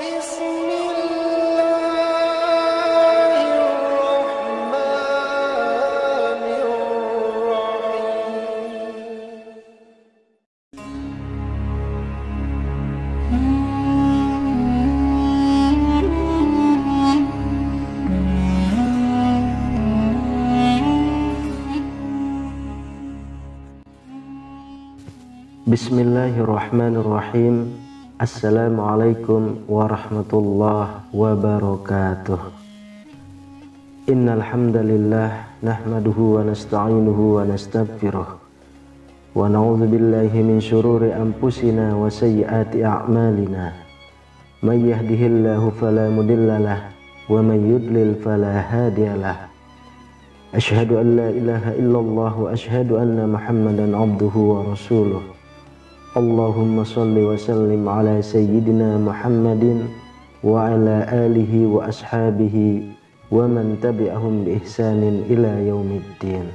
Bismillahirrahmanirrahim. Assalamualaikum warahmatullahi wabarakatuh. Innal hamdalillah nahmaduhu wa nasta'inuhu wa nastaghfiruh wa na'udzu billahi min shururi anfusina wa sayyiati a'malina. May yahdihillahu fala mudhillalah wa may yudlil fala hadiyalah. Asyhadu an la ilaha illallah wa asyhadu anna Muhammadan abduhu wa rasuluh. Allahumma salli wa sallim ala sayyidina Muhammadin wa ala alihi wa ashabihi wa man tabi'ahum bi ihsanin ila yaumiddin.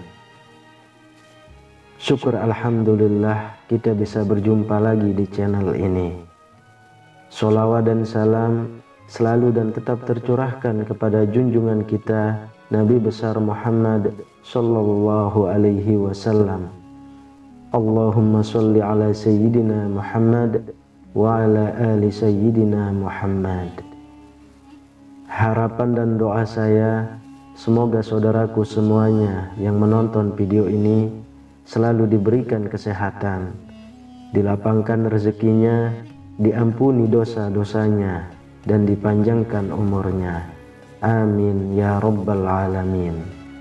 Syukur alhamdulillah kita bisa berjumpa lagi di channel ini. Sholawat dan salam selalu dan tetap tercurahkan kepada junjungan kita Nabi besar Muhammad sallallahu alaihi wasallam. Allahumma sholli ala sayyidina Muhammad wa ala ali sayyidina Muhammad. Harapan dan doa saya semoga saudaraku semuanya yang menonton video ini selalu diberikan kesehatan, dilapangkan rezekinya, diampuni dosa-dosanya, dan dipanjangkan umurnya. Amin ya rabbal alamin.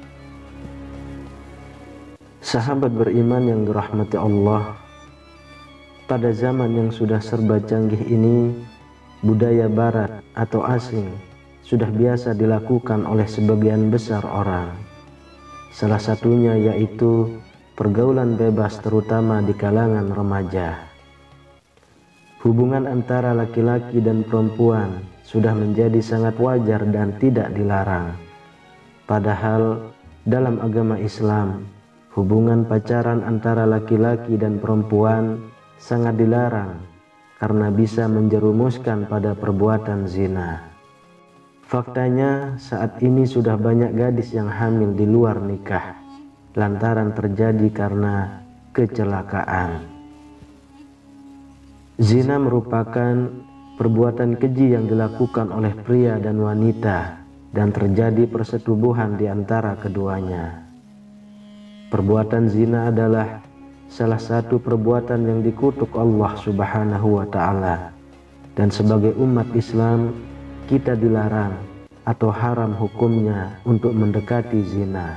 Sahabat beriman yang dirahmati Allah, pada zaman yang sudah serba canggih ini, budaya barat atau asing sudah biasa dilakukan oleh sebagian besar orang. Salah satunya yaitu pergaulan bebas terutama di kalangan remaja. Hubungan antara laki-laki dan perempuan sudah menjadi sangat wajar dan tidak dilarang. Padahal dalam agama Islam, hubungan pacaran antara laki-laki dan perempuan sangat dilarang karena bisa menjerumuskan pada perbuatan zina. Faktanya saat ini sudah banyak gadis yang hamil di luar nikah lantaran terjadi karena kecelakaan. Zina merupakan perbuatan keji yang dilakukan oleh pria dan wanita dan terjadi persetubuhan di antara keduanya. Perbuatan zina adalah salah satu perbuatan yang dikutuk Allah Subhanahu wa ta'ala, dan sebagai umat Islam kita dilarang atau haram hukumnya untuk mendekati zina.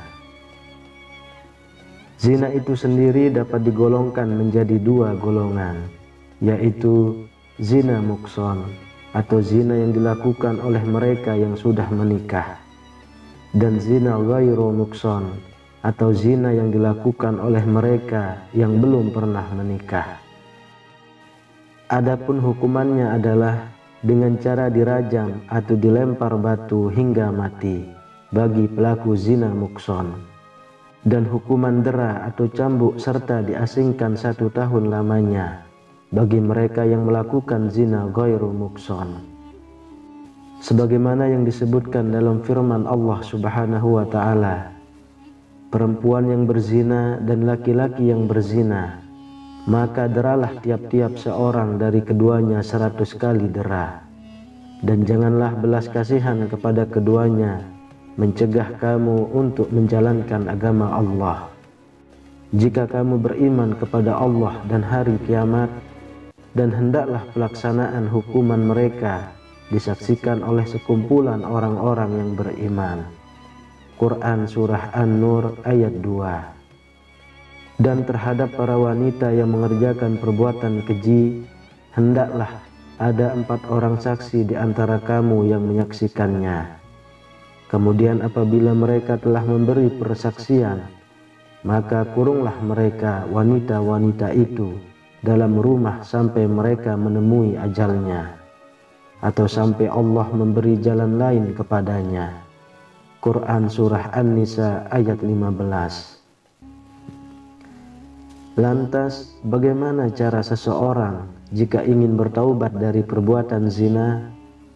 Zina itu sendiri dapat digolongkan menjadi dua golongan, yaitu zina mukson atau zina yang dilakukan oleh mereka yang sudah menikah, dan zina ghairu mukson atau zina yang dilakukan oleh mereka yang belum pernah menikah. Adapun hukumannya adalah dengan cara dirajam atau dilempar batu hingga mati bagi pelaku zina mukson, dan hukuman dera atau cambuk serta diasingkan 1 tahun lamanya bagi mereka yang melakukan zina ghairu mukson. Sebagaimana yang disebutkan dalam firman Allah Subhanahu wa ta'ala, perempuan yang berzina dan laki-laki yang berzina, maka deralah tiap-tiap seorang dari keduanya 100 kali dera. Dan janganlah belas kasihan kepada keduanya, mencegah kamu untuk menjalankan agama Allah. Jika kamu beriman kepada Allah dan hari kiamat, dan hendaklah pelaksanaan hukuman mereka disaksikan oleh sekumpulan orang-orang yang beriman. Quran Surah An-Nur ayat 2. Dan terhadap para wanita yang mengerjakan perbuatan keji, hendaklah ada 4 orang saksi di antara kamu yang menyaksikannya. Kemudian apabila mereka telah memberi persaksian, maka kurunglah mereka wanita-wanita itu dalam rumah sampai mereka menemui ajalnya, atau sampai Allah memberi jalan lain kepadanya. Quran Surah An-Nisa ayat 15. Lantas bagaimana cara seseorang jika ingin bertaubat dari perbuatan zina?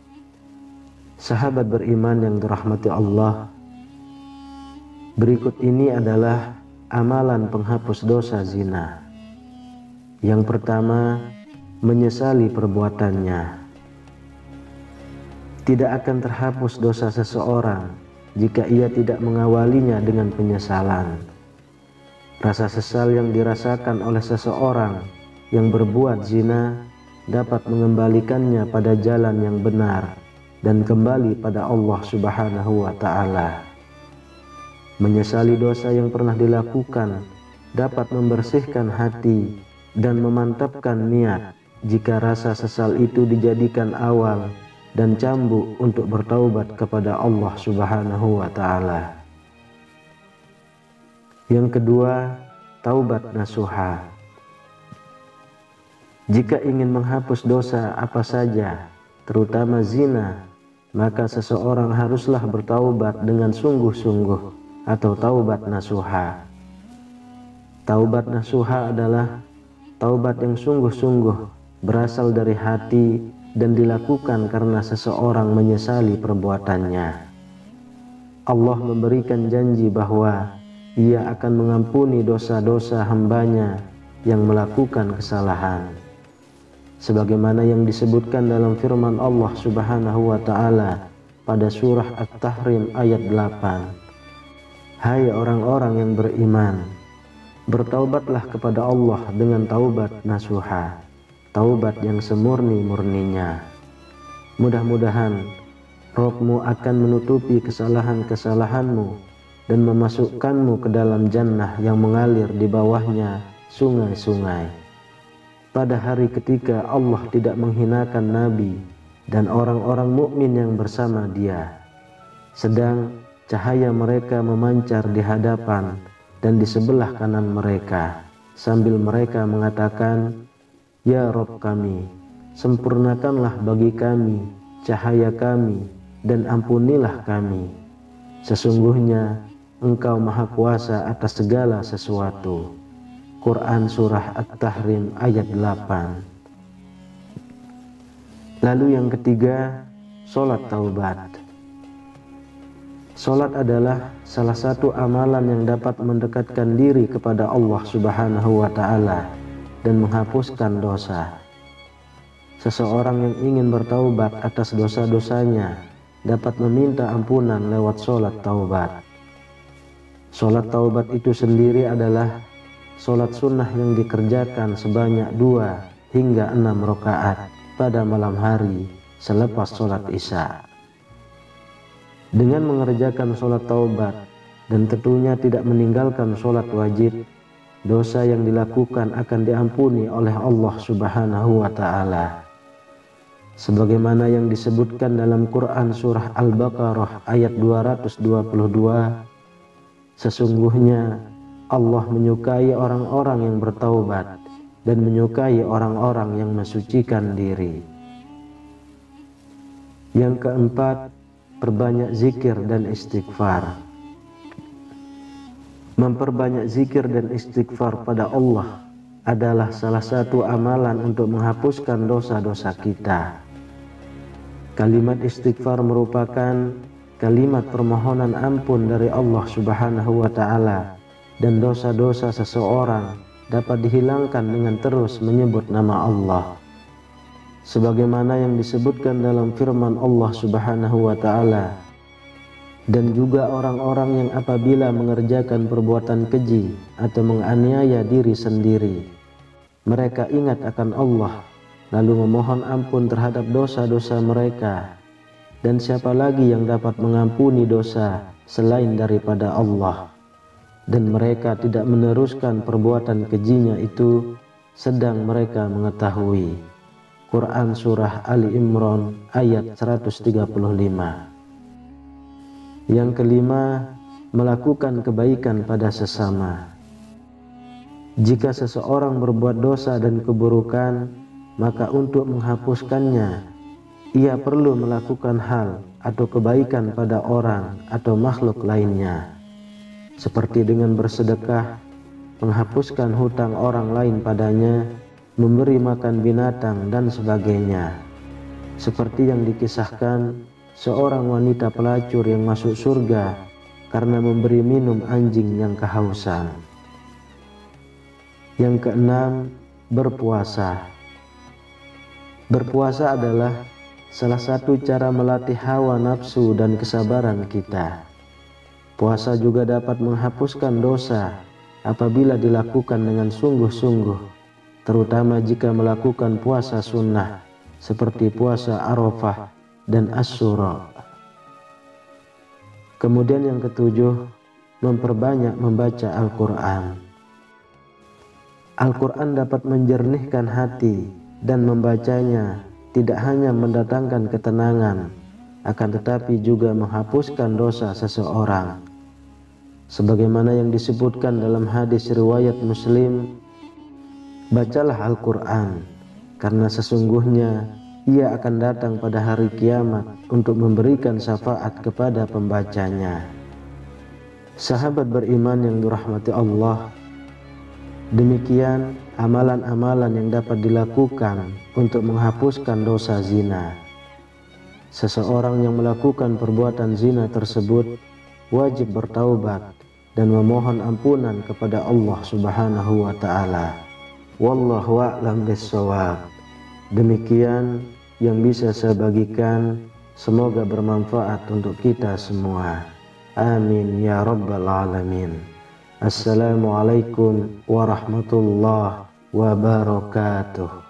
Sahabat beriman yang dirahmati Allah, berikut ini adalah amalan penghapus dosa zina. Yang pertama, menyesali perbuatannya. Tidak akan terhapus dosa seseorang jika ia tidak mengawalinya dengan penyesalan. Rasa sesal yang dirasakan oleh seseorang yang berbuat zina dapat mengembalikannya pada jalan yang benar dan kembali pada Allah Subhanahu wa Ta'ala. Menyesali dosa yang pernah dilakukan dapat membersihkan hati dan memantapkan niat jika rasa sesal itu dijadikan awal dan cambuk untuk bertaubat kepada Allah Subhanahu wa Ta'ala. Yang kedua, taubat nasuha. Jika ingin menghapus dosa apa saja, terutama zina, maka seseorang haruslah bertaubat dengan sungguh-sungguh atau taubat nasuha. Taubat nasuha adalah taubat yang sungguh-sungguh berasal dari hati dan dilakukan karena seseorang menyesali perbuatannya. Allah memberikan janji bahwa Ia akan mengampuni dosa-dosa hambanya yang melakukan kesalahan, sebagaimana yang disebutkan dalam firman Allah Subhanahu wa Ta'ala pada surah At-Tahrim ayat 8. Hai orang-orang yang beriman, bertaubatlah kepada Allah dengan taubat nasuha, taubat yang semurni-murninya. Mudah-mudahan Rabb-Mu akan menutupi kesalahan-kesalahanmu dan memasukkanmu ke dalam jannah yang mengalir di bawahnya sungai-sungai. Pada hari ketika Allah tidak menghinakan Nabi dan orang-orang mukmin yang bersama Dia, sedang cahaya mereka memancar di hadapan dan di sebelah kanan mereka, sambil mereka mengatakan, Ya Rabb kami, sempurnakanlah bagi kami cahaya kami dan ampunilah kami. Sesungguhnya Engkau Maha Kuasa atas segala sesuatu. Quran Surah At-Tahrim ayat 8. Lalu yang ketiga, sholat taubat. Sholat adalah salah satu amalan yang dapat mendekatkan diri kepada Allah Subhanahu wa Ta'ala dan menghapuskan dosa. Seseorang yang ingin bertaubat atas dosa-dosanya dapat meminta ampunan lewat sholat taubat. Sholat taubat itu sendiri adalah sholat sunnah yang dikerjakan sebanyak 2 hingga 6 rakaat pada malam hari selepas sholat isya. Dengan mengerjakan sholat taubat dan tentunya tidak meninggalkan sholat wajib, dosa yang dilakukan akan diampuni oleh Allah Subhanahu wa Ta'ala. Sebagaimana yang disebutkan dalam Quran Surah Al-Baqarah ayat 222, sesungguhnya Allah menyukai orang-orang yang bertaubat dan menyukai orang-orang yang mensucikan diri. Yang keempat, perbanyak zikir dan istighfar. Memperbanyak zikir dan istighfar pada Allah adalah salah satu amalan untuk menghapuskan dosa-dosa kita. Kalimat istighfar merupakan kalimat permohonan ampun dari Allah Subhanahu wa Ta'ala, dan dosa-dosa seseorang dapat dihilangkan dengan terus menyebut nama Allah. Sebagaimana yang disebutkan dalam firman Allah Subhanahu wa Ta'ala, dan juga orang-orang yang apabila mengerjakan perbuatan keji atau menganiaya diri sendiri, mereka ingat akan Allah lalu memohon ampun terhadap dosa-dosa mereka, dan siapa lagi yang dapat mengampuni dosa selain daripada Allah, dan mereka tidak meneruskan perbuatan kejinya itu sedang mereka mengetahui. Quran Surah Ali Imran ayat 135. Yang kelima, melakukan kebaikan pada sesama. Jika seseorang berbuat dosa dan keburukan, maka untuk menghapuskannya ia perlu melakukan hal atau kebaikan pada orang atau makhluk lainnya, seperti dengan bersedekah, menghapuskan hutang orang lain padanya, memberi makan binatang dan sebagainya. Seperti yang dikisahkan seorang wanita pelacur yang masuk surga karena memberi minum anjing yang kehausan. Yang keenam, berpuasa. Berpuasa adalah salah satu cara melatih hawa nafsu dan kesabaran kita. Puasa juga dapat menghapuskan dosa apabila dilakukan dengan sungguh-sungguh, terutama jika melakukan puasa sunnah seperti puasa Arafah dan Asyura. Kemudian yang ketujuh, memperbanyak membaca Al-Quran. Al-Quran dapat menjernihkan hati, dan membacanya tidak hanya mendatangkan ketenangan, akan tetapi juga menghapuskan dosa seseorang. Sebagaimana yang disebutkan dalam hadis riwayat Muslim, bacalah Al-Quran, karena sesungguhnya ia akan datang pada hari kiamat untuk memberikan syafaat kepada pembacanya. Sahabat beriman yang dirahmati Allah, demikian amalan-amalan yang dapat dilakukan untuk menghapuskan dosa zina. Seseorang yang melakukan perbuatan zina tersebut wajib bertaubat dan memohon ampunan kepada Allah Subhanahu wa ta'ala. Wallahu a'lam bissawab. Demikian yang bisa saya bagikan, semoga bermanfaat untuk kita semua. Amin ya rabbal alamin. Assalamualaikum warahmatullahi wabarakatuh.